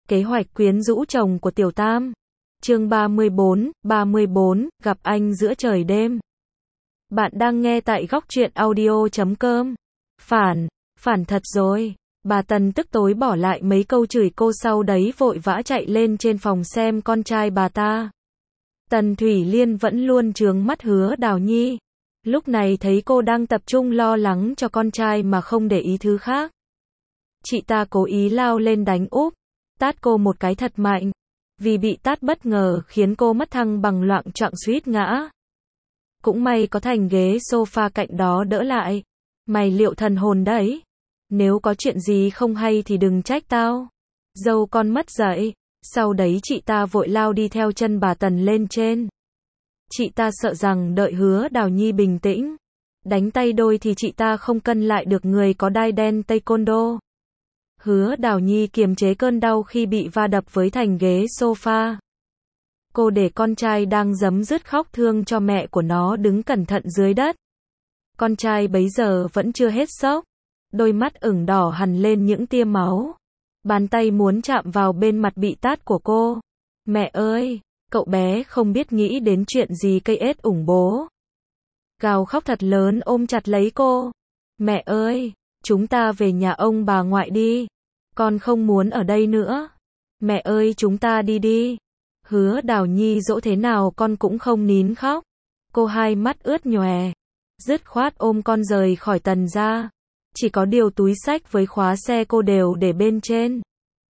Kế hoạch quyến rũ chồng của Tiểu Tam. Chương 34, gặp anh giữa trời đêm. Bạn đang nghe tại góc truyện audio.com. Phản thật rồi. Bà Tần tức tối bỏ lại mấy câu chửi cô, sau đấy vội vã chạy lên trên phòng xem con trai bà ta. Tần Thủy Liên vẫn luôn trướng mắt Hứa Đào Nhi. Lúc này thấy cô đang tập trung lo lắng cho con trai mà không để ý thứ khác. Chị ta cố ý lao lên đánh úp, tát cô một cái thật mạnh. Vì bị tát bất ngờ khiến cô mất thăng bằng, loạng choạng suýt ngã. Cũng may có thành ghế sofa cạnh đó đỡ lại. Mày liệu thần hồn đấy. Nếu có chuyện gì không hay thì đừng trách tao. Dâu con mất dạy. Sau đấy chị ta vội lao đi theo chân bà Tần lên trên. Chị ta sợ rằng đợi Hứa Đào Nhi bình tĩnh, đánh tay đôi thì chị ta không cân lại được người có đai đen taekwondo. Hứa Đào Nhi kiềm chế cơn đau khi bị va đập với thành ghế sofa. Cô để con trai đang giấm dứt khóc thương cho mẹ của nó đứng cẩn thận dưới đất. Con trai bấy giờ vẫn chưa hết sốc, đôi mắt ửng đỏ hằn lên những tia máu. Bàn tay muốn chạm vào bên mặt bị tát của cô. Mẹ ơi! Cậu bé không biết nghĩ đến chuyện gì, cây ết ủng bố. Gào khóc thật lớn ôm chặt lấy cô. Mẹ ơi! Chúng ta về nhà ông bà ngoại đi. Con không muốn ở đây nữa. Mẹ ơi, chúng ta đi đi. Hứa Đào Nhi dỗ thế nào con cũng không nín khóc. Cô hai mắt ướt nhòe, dứt khoát ôm con rời khỏi Tần ra. Chỉ có điều túi xách với khóa xe cô đều để bên trên.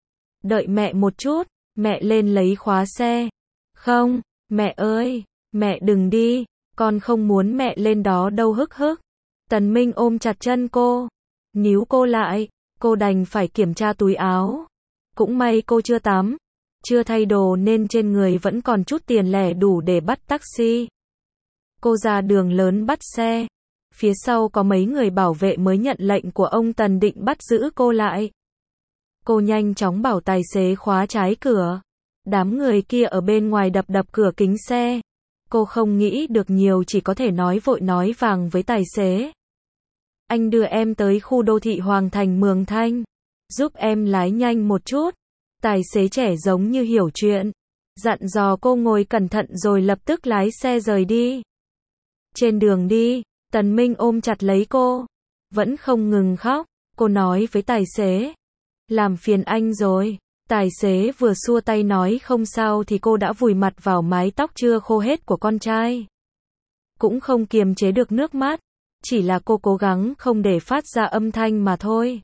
Đợi mẹ một chút, mẹ lên lấy khóa xe. Không, mẹ ơi, mẹ đừng đi, con không muốn mẹ lên đó đâu. Hức. Tần Minh ôm chặt chân cô, níu cô lại, cô đành phải kiểm tra túi áo. Cũng may cô chưa tắm, chưa thay đồ nên trên người vẫn còn chút tiền lẻ đủ để bắt taxi. Cô ra đường lớn bắt xe, phía sau có mấy người bảo vệ mới nhận lệnh của ông Tần định bắt giữ cô lại. Cô nhanh chóng bảo tài xế khóa trái cửa. Đám người kia ở bên ngoài đập cửa kính xe. Cô không nghĩ được nhiều, chỉ có thể nói vội nói vàng với tài xế. Anh đưa em tới khu đô thị Hoàng Thành Mường Thanh. Giúp em lái nhanh một chút. Tài xế trẻ giống như hiểu chuyện. Dặn dò cô ngồi cẩn thận rồi lập tức lái xe rời đi. Trên đường đi, Tần Minh ôm chặt lấy cô. Vẫn không ngừng khóc. Cô nói với tài xế. Làm phiền anh rồi. Tài xế vừa xua tay nói không sao thì cô đã vùi mặt vào mái tóc chưa khô hết của con trai. Cũng không kiềm chế được nước mắt. Chỉ là cô cố gắng không để phát ra âm thanh mà thôi.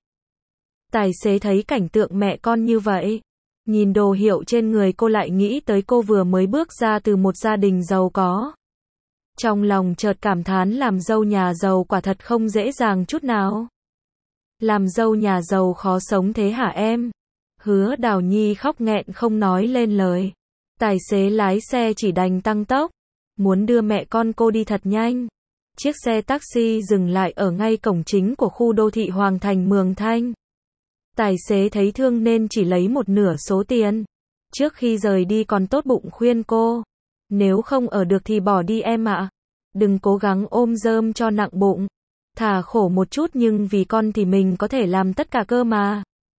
Tài xế thấy cảnh tượng mẹ con như vậy. Nhìn đồ hiệu trên người cô lại nghĩ tới cô vừa mới bước ra từ một gia đình giàu có. Trong lòng chợt cảm thán làm dâu nhà giàu quả thật không dễ dàng chút nào. Làm dâu nhà giàu khó sống thế hả em? Hứa Đào Nhi khóc nghẹn không nói lên lời. Tài xế lái xe chỉ đành tăng tốc, muốn đưa mẹ con cô đi thật nhanh. Chiếc xe taxi dừng lại ở ngay cổng chính của khu đô thị Hoàng Thành Mường Thanh. Tài xế thấy thương nên chỉ lấy một nửa số tiền. Trước khi rời đi còn tốt bụng khuyên cô. Nếu không ở được thì bỏ đi em ạ. Đừng cố gắng ôm dơm cho nặng bụng. Thà khổ một chút nhưng vì con thì mình có thể làm tất cả cơ mà.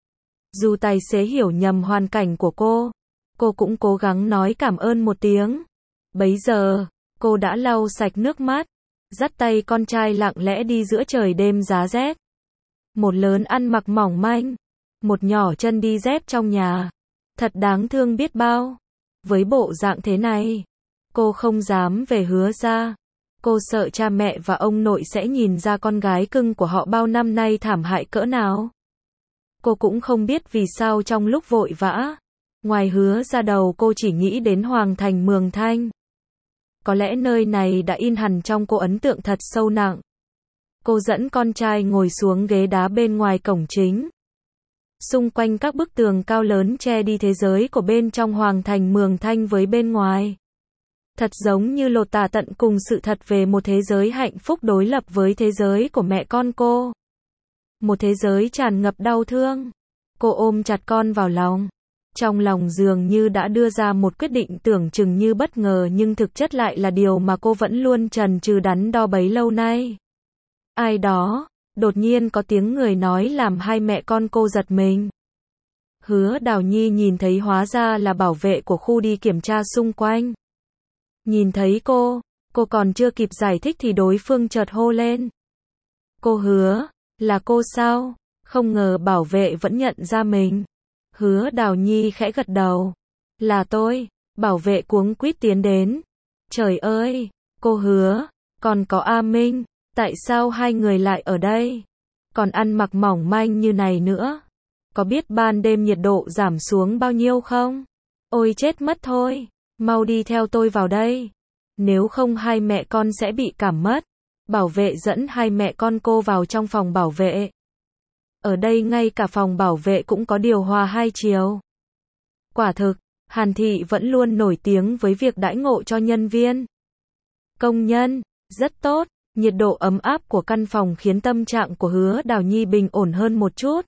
Dù tài xế hiểu nhầm hoàn cảnh của cô cũng cố gắng nói cảm ơn một tiếng. Bấy giờ, cô đã lau sạch nước mắt, dắt tay con trai lặng lẽ đi giữa trời đêm giá rét. Một lớn ăn mặc mỏng manh, một nhỏ chân đi dép trong nhà. Thật đáng thương biết bao. Với bộ dạng thế này, cô không dám về Hứa ra. Cô sợ cha mẹ và ông nội sẽ nhìn ra con gái cưng của họ bao năm nay thảm hại cỡ nào. Cô cũng không biết vì sao trong lúc vội vã, ngoài Hứa ra đầu cô chỉ nghĩ đến Hoàng Thành Mường Thanh. Có lẽ nơi này đã in hẳn trong cô ấn tượng thật sâu nặng. Cô dẫn con trai ngồi xuống ghế đá bên ngoài cổng chính. Xung quanh các bức tường cao lớn che đi thế giới của bên trong Hoàng Thành Mường Thanh với bên ngoài. Thật giống như lột tả tận cùng sự thật về một thế giới hạnh phúc đối lập với thế giới của mẹ con cô. Một thế giới tràn ngập đau thương. Cô ôm chặt con vào lòng. Trong lòng dường như đã đưa ra một quyết định tưởng chừng như bất ngờ nhưng thực chất lại là điều mà cô vẫn luôn chần chừ đắn đo bấy lâu nay. Ai đó, đột nhiên có tiếng người nói làm hai mẹ con cô giật mình. Hứa Đào Nhi nhìn thấy hóa ra là bảo vệ của khu đi kiểm tra xung quanh. Nhìn thấy cô còn chưa kịp giải thích thì đối phương chợt hô lên. Cô Hứa, là cô sao? Không ngờ bảo vệ vẫn nhận ra mình. Hứa Đào Nhi khẽ gật đầu. Là tôi. Bảo vệ cuống quýt tiến đến. Trời ơi, cô Hứa, còn có A Minh, tại sao hai người lại ở đây? Còn ăn mặc mỏng manh như này nữa. Có biết ban đêm nhiệt độ giảm xuống bao nhiêu không? Ôi chết mất thôi, mau đi theo tôi vào đây. Nếu không hai mẹ con sẽ bị cảm mất. Bảo vệ dẫn hai mẹ con cô vào trong phòng bảo vệ. Ở đây ngay cả phòng bảo vệ cũng có điều hòa hai chiều. Quả thực, Hàn Thị vẫn luôn nổi tiếng với việc đãi ngộ cho nhân viên. Công nhân, rất tốt, nhiệt độ ấm áp của căn phòng khiến tâm trạng của Hứa Đào Nhi bình ổn hơn một chút.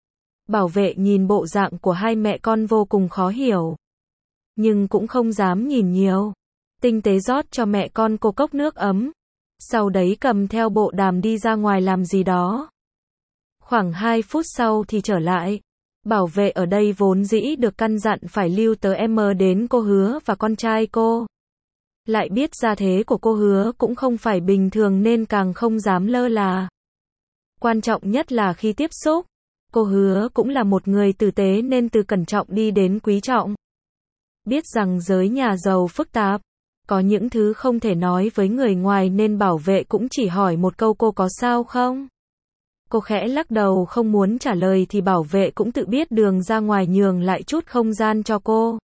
Bảo vệ nhìn bộ dạng của hai mẹ con vô cùng khó hiểu. Nhưng cũng không dám nhìn nhiều. Tinh tế rót cho mẹ con cô cốc nước ấm. Sau đấy cầm theo bộ đàm đi ra ngoài làm gì đó. Khoảng 2 phút sau thì trở lại. Bảo vệ ở đây vốn dĩ được căn dặn phải lưu tới đến cô Hứa và con trai cô. Lại biết gia thế của cô Hứa cũng không phải bình thường nên càng không dám lơ là. Quan trọng nhất là khi tiếp xúc, cô Hứa cũng là một người tử tế nên từ cẩn trọng đi đến quý trọng. Biết rằng giới nhà giàu phức tạp, có những thứ không thể nói với người ngoài nên bảo vệ cũng chỉ hỏi một câu cô có sao không? Cô khẽ lắc đầu không muốn trả lời thì bảo vệ cũng tự biết đường ra ngoài nhường lại chút không gian cho cô.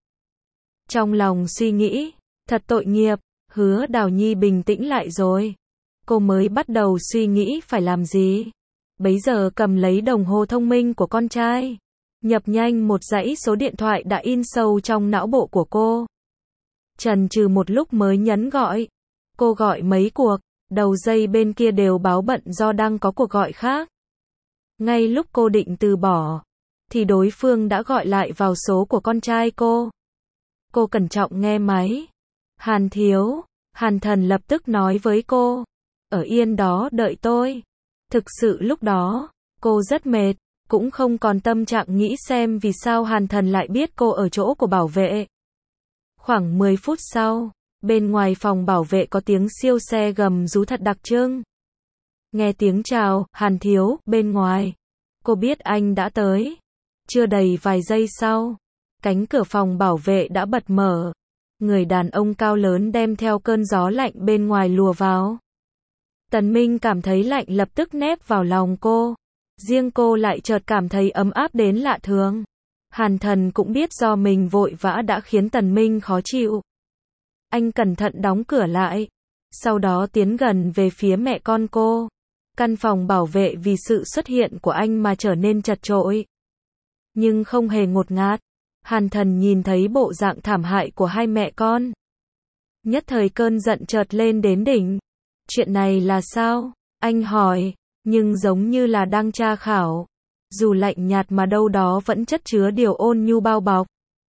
Trong lòng suy nghĩ, thật tội nghiệp, Hứa Đào Nhi bình tĩnh lại rồi. Cô mới bắt đầu suy nghĩ phải làm gì. Bấy giờ cầm lấy đồng hồ thông minh của con trai. Nhập nhanh một dãy số điện thoại đã in sâu trong não bộ của cô. Chần chừ một lúc mới nhấn gọi. Cô gọi mấy cuộc, đầu dây bên kia đều báo bận do đang có cuộc gọi khác. Ngay lúc cô định từ bỏ, thì đối phương đã gọi lại vào số của con trai cô. Cô cẩn trọng nghe máy. Hàn thiếu, Hàn Thần lập tức nói với cô. Ở yên đó đợi tôi. Thực sự lúc đó, cô rất mệt, cũng không còn tâm trạng nghĩ xem vì sao Hàn Thần lại biết cô ở chỗ của bảo vệ. Khoảng 10 phút sau, bên ngoài phòng bảo vệ có tiếng siêu xe gầm rú thật đặc trưng. Nghe tiếng chào, Hàn thiếu, bên ngoài. Cô biết anh đã tới. Chưa đầy vài giây sau, cánh cửa phòng bảo vệ đã bật mở. Người đàn ông cao lớn đem theo cơn gió lạnh bên ngoài lùa vào. Tần Minh cảm thấy lạnh lập tức nép vào lòng cô. Riêng cô lại chợt cảm thấy ấm áp đến lạ thường. Hàn Thần cũng biết do mình vội vã đã khiến Tần Minh khó chịu. Anh cẩn thận đóng cửa lại. Sau đó tiến gần về phía mẹ con cô. Căn phòng bảo vệ vì sự xuất hiện của anh mà trở nên chật chội. Nhưng không hề ngột ngạt. Hàn Thần nhìn thấy bộ dạng thảm hại của hai mẹ con. Nhất thời cơn giận chợt lên đến đỉnh. Chuyện này là sao? Anh hỏi, nhưng giống như là đang tra khảo. Dù lạnh nhạt mà đâu đó vẫn chất chứa điều ôn nhu bao bọc.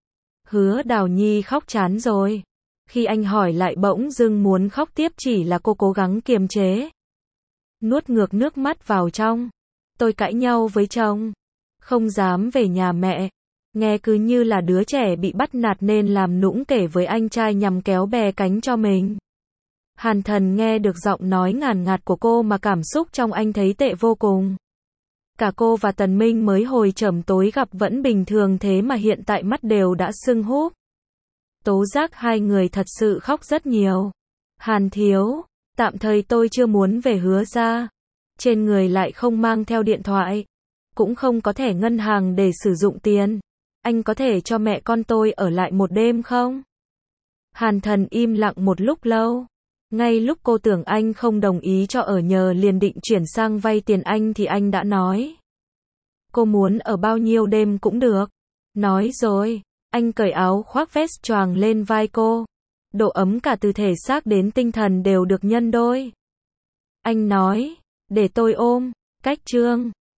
Hứa Đào Nhi khóc chán rồi. Khi anh hỏi lại bỗng dưng muốn khóc tiếp chỉ là cô cố gắng kiềm chế. Nuốt ngược nước mắt vào trong. Tôi cãi nhau với chồng. Không dám về nhà mẹ. Nghe cứ như là đứa trẻ bị bắt nạt nên làm nũng kể với anh trai nhằm kéo bè cánh cho mình. Hàn Thần nghe được giọng nói ngàn ngạt của cô mà cảm xúc trong anh thấy tệ vô cùng. Cả cô và Tần Minh mới hồi trầm tối gặp vẫn bình thường thế mà hiện tại mắt đều đã sưng húp. Tố giác hai người thật sự khóc rất nhiều. Hàn thiếu, tạm thời tôi chưa muốn về Hứa gia. Trên người lại không mang theo điện thoại. Cũng không có thẻ ngân hàng để sử dụng tiền. Anh có thể cho mẹ con tôi ở lại một đêm không? Hàn Thần im lặng một lúc lâu. Ngay lúc cô tưởng anh không đồng ý cho ở nhờ liền định chuyển sang vay tiền anh thì anh đã nói. Cô muốn ở bao nhiêu đêm cũng được. Nói rồi, anh cởi áo khoác vest choàng lên vai cô. Độ ấm cả từ thể xác đến tinh thần đều được nhân đôi. Anh nói, để tôi ôm, cách chương.